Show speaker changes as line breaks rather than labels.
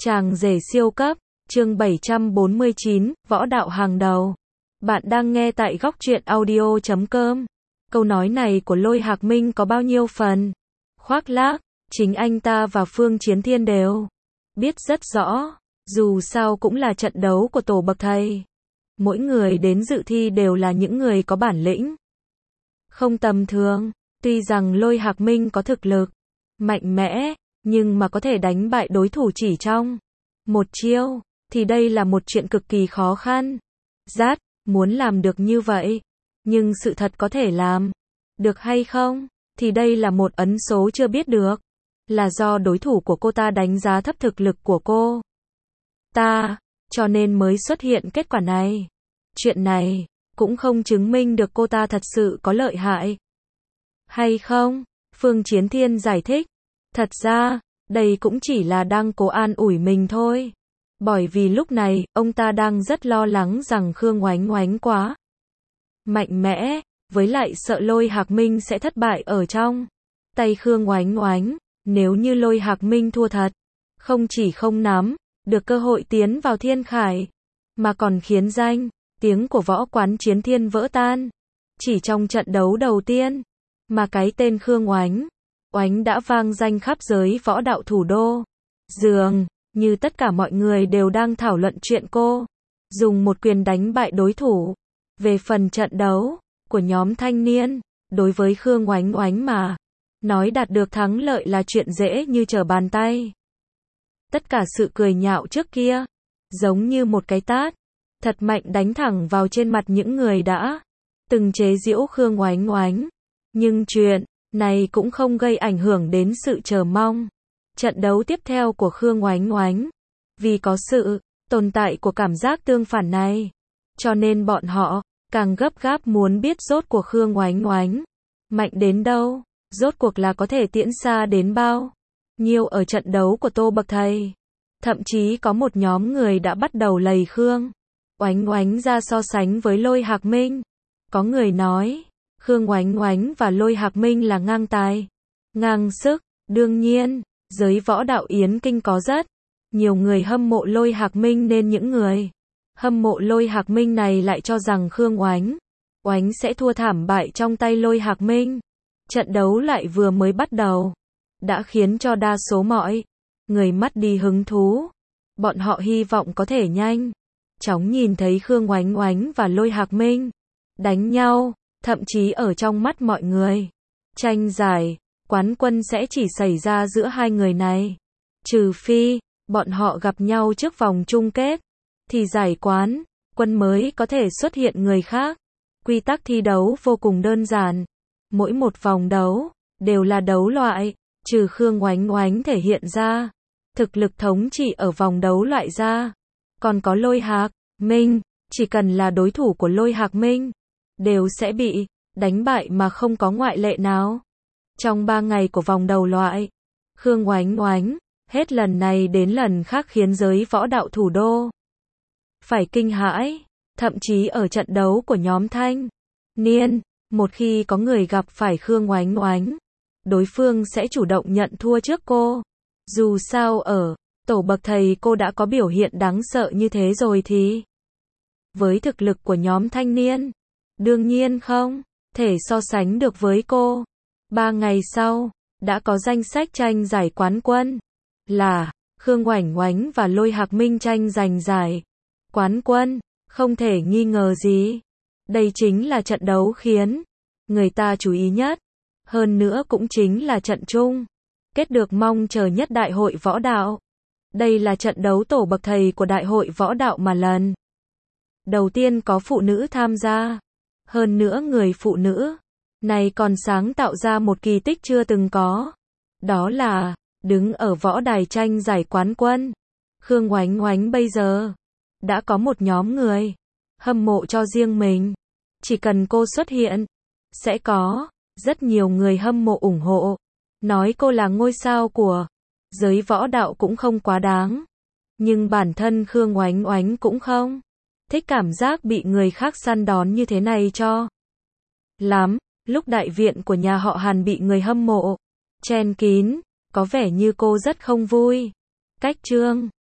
Chàng rể siêu cấp, chương 749, võ đạo hàng đầu. Bạn đang nghe tại góc truyện audio.com. Câu nói này của Lôi Hạc Minh có bao nhiêu phần? Khoác lác, chính anh ta và Phương Chiến Thiên đều biết rất rõ, dù sao cũng là trận đấu của tổ bậc thầy. Mỗi người đến dự thi đều là những người có bản lĩnh, không tầm thường. Tuy rằng Lôi Hạc Minh có thực lực mạnh mẽ, nhưng mà có thể đánh bại đối thủ chỉ trong một chiêu, thì đây là một chuyện cực kỳ khó khăn. Muốn làm được như vậy, nhưng sự thật có thể làm được hay không, thì đây là một ẩn số chưa biết được. Là do đối thủ của cô ta đánh giá thấp thực lực của cô ta, cho nên mới xuất hiện kết quả này. Chuyện này cũng không chứng minh được cô ta thật sự có lợi hại hay không. Phương Chiến Thiên giải thích, thật ra, đây cũng chỉ là đang cố an ủi mình thôi. Bởi vì lúc này, ông ta đang rất lo lắng rằng Khương Oánh Oánh quá mạnh mẽ, với lại sợ Lôi Hạc Minh sẽ thất bại ở trong tay Khương Oánh Oánh. Nếu như Lôi Hạc Minh thua thật, không chỉ không nắm được cơ hội tiến vào thiên khải, mà còn khiến danh tiếng của võ quán Chiến Thiên vỡ tan. Chỉ trong trận đấu đầu tiên, mà cái tên Khương Oánh Oánh đã vang danh khắp giới võ đạo thủ đô. Dường như tất cả mọi người đều đang thảo luận chuyện cô dùng một quyền đánh bại đối thủ. Về phần trận đấu của nhóm thanh niên, đối với Khương Oánh Oánh mà nói đạt được thắng lợi là chuyện dễ như trở bàn tay. Tất cả sự cười nhạo trước kia, giống như một cái tát thật mạnh đánh thẳng vào trên mặt những người đã từng chế giễu Khương Oánh Oánh. Nhưng chuyện này cũng không gây ảnh hưởng đến sự chờ mong trận đấu tiếp theo của Khương Oánh Oánh. Vì có sự tồn tại của cảm giác tương phản này, cho nên bọn họ càng gấp gáp muốn biết rốt cuộc Khương Oánh Oánh mạnh đến đâu, rốt cuộc là có thể tiễn xa đến bao nhiêu ở trận đấu của Tô bậc thầy. Thậm chí có một nhóm người đã bắt đầu lầy Khương Oánh Oánh ra so sánh với Lôi Hạc Minh. Có người nói, Khương Oánh Oánh và Lôi Hạc Minh là ngang tài, ngang sức. Đương nhiên, giới võ đạo Yến Kinh có rất nhiều người hâm mộ Lôi Hạc Minh, nên những người hâm mộ Lôi Hạc Minh này lại cho rằng Khương Oánh Oánh sẽ thua thảm bại trong tay Lôi Hạc Minh. Trận đấu lại vừa mới bắt đầu, đã khiến cho đa số mọi người mất đi hứng thú. Bọn họ hy vọng có thể nhanh chóng nhìn thấy Khương Oánh Oánh và Lôi Hạc Minh đánh nhau. Thậm chí ở trong mắt mọi người, tranh giải quán quân sẽ chỉ xảy ra giữa hai người này. Trừ phi bọn họ gặp nhau trước vòng chung kết, thì giải quán quân mới có thể xuất hiện người khác. Quy tắc thi đấu vô cùng đơn giản. Mỗi một vòng đấu đều là đấu loại, trừ Khương Oánh Oánh thể hiện ra thực lực thống trị ở vòng đấu loại ra. Còn có Lôi Hạc Minh, chỉ cần là đối thủ của Lôi Hạc Minh đều sẽ bị đánh bại mà không có ngoại lệ nào. Trong 3 ngày của vòng đầu loại, Khương Oánh Oánh hết lần này đến lần khác khiến giới võ đạo thủ đô phải kinh hãi. Thậm chí ở trận đấu của nhóm thanh niên, một khi có người gặp phải Khương Oánh Oánh, đối phương sẽ chủ động nhận thua trước cô. Dù sao ở tổ bậc thầy cô đã có biểu hiện đáng sợ như thế rồi thì với thực lực của nhóm thanh niên, đương nhiên không thể so sánh được với cô. 3 ngày sau, đã có danh sách tranh giải quán quân, là Khương Oánh Oánh và Lôi Hạc Minh tranh giành giải quán quân. Không thể nghi ngờ gì, đây chính là trận đấu khiến người ta chú ý nhất. Hơn nữa cũng chính là trận chung kết được mong chờ nhất đại hội võ đạo. Đây là trận đấu tổ bậc thầy của đại hội võ đạo mà lần đầu tiên có phụ nữ tham gia. Hơn nữa người phụ nữ này còn sáng tạo ra một kỳ tích chưa từng có. Đó là đứng ở võ đài tranh giải quán quân. Khương Oánh Oánh bây giờ đã có một nhóm người hâm mộ cho riêng mình. Chỉ cần cô xuất hiện, sẽ có rất nhiều người hâm mộ ủng hộ. Nói cô là ngôi sao của giới võ đạo cũng không quá đáng. Nhưng bản thân Khương Oánh Oánh cũng không thích cảm giác bị người khác săn đón như thế này cho lắm. Lúc đại viện của nhà họ Hàn bị người hâm mộ chen kín, có vẻ như cô rất không vui. Cách chương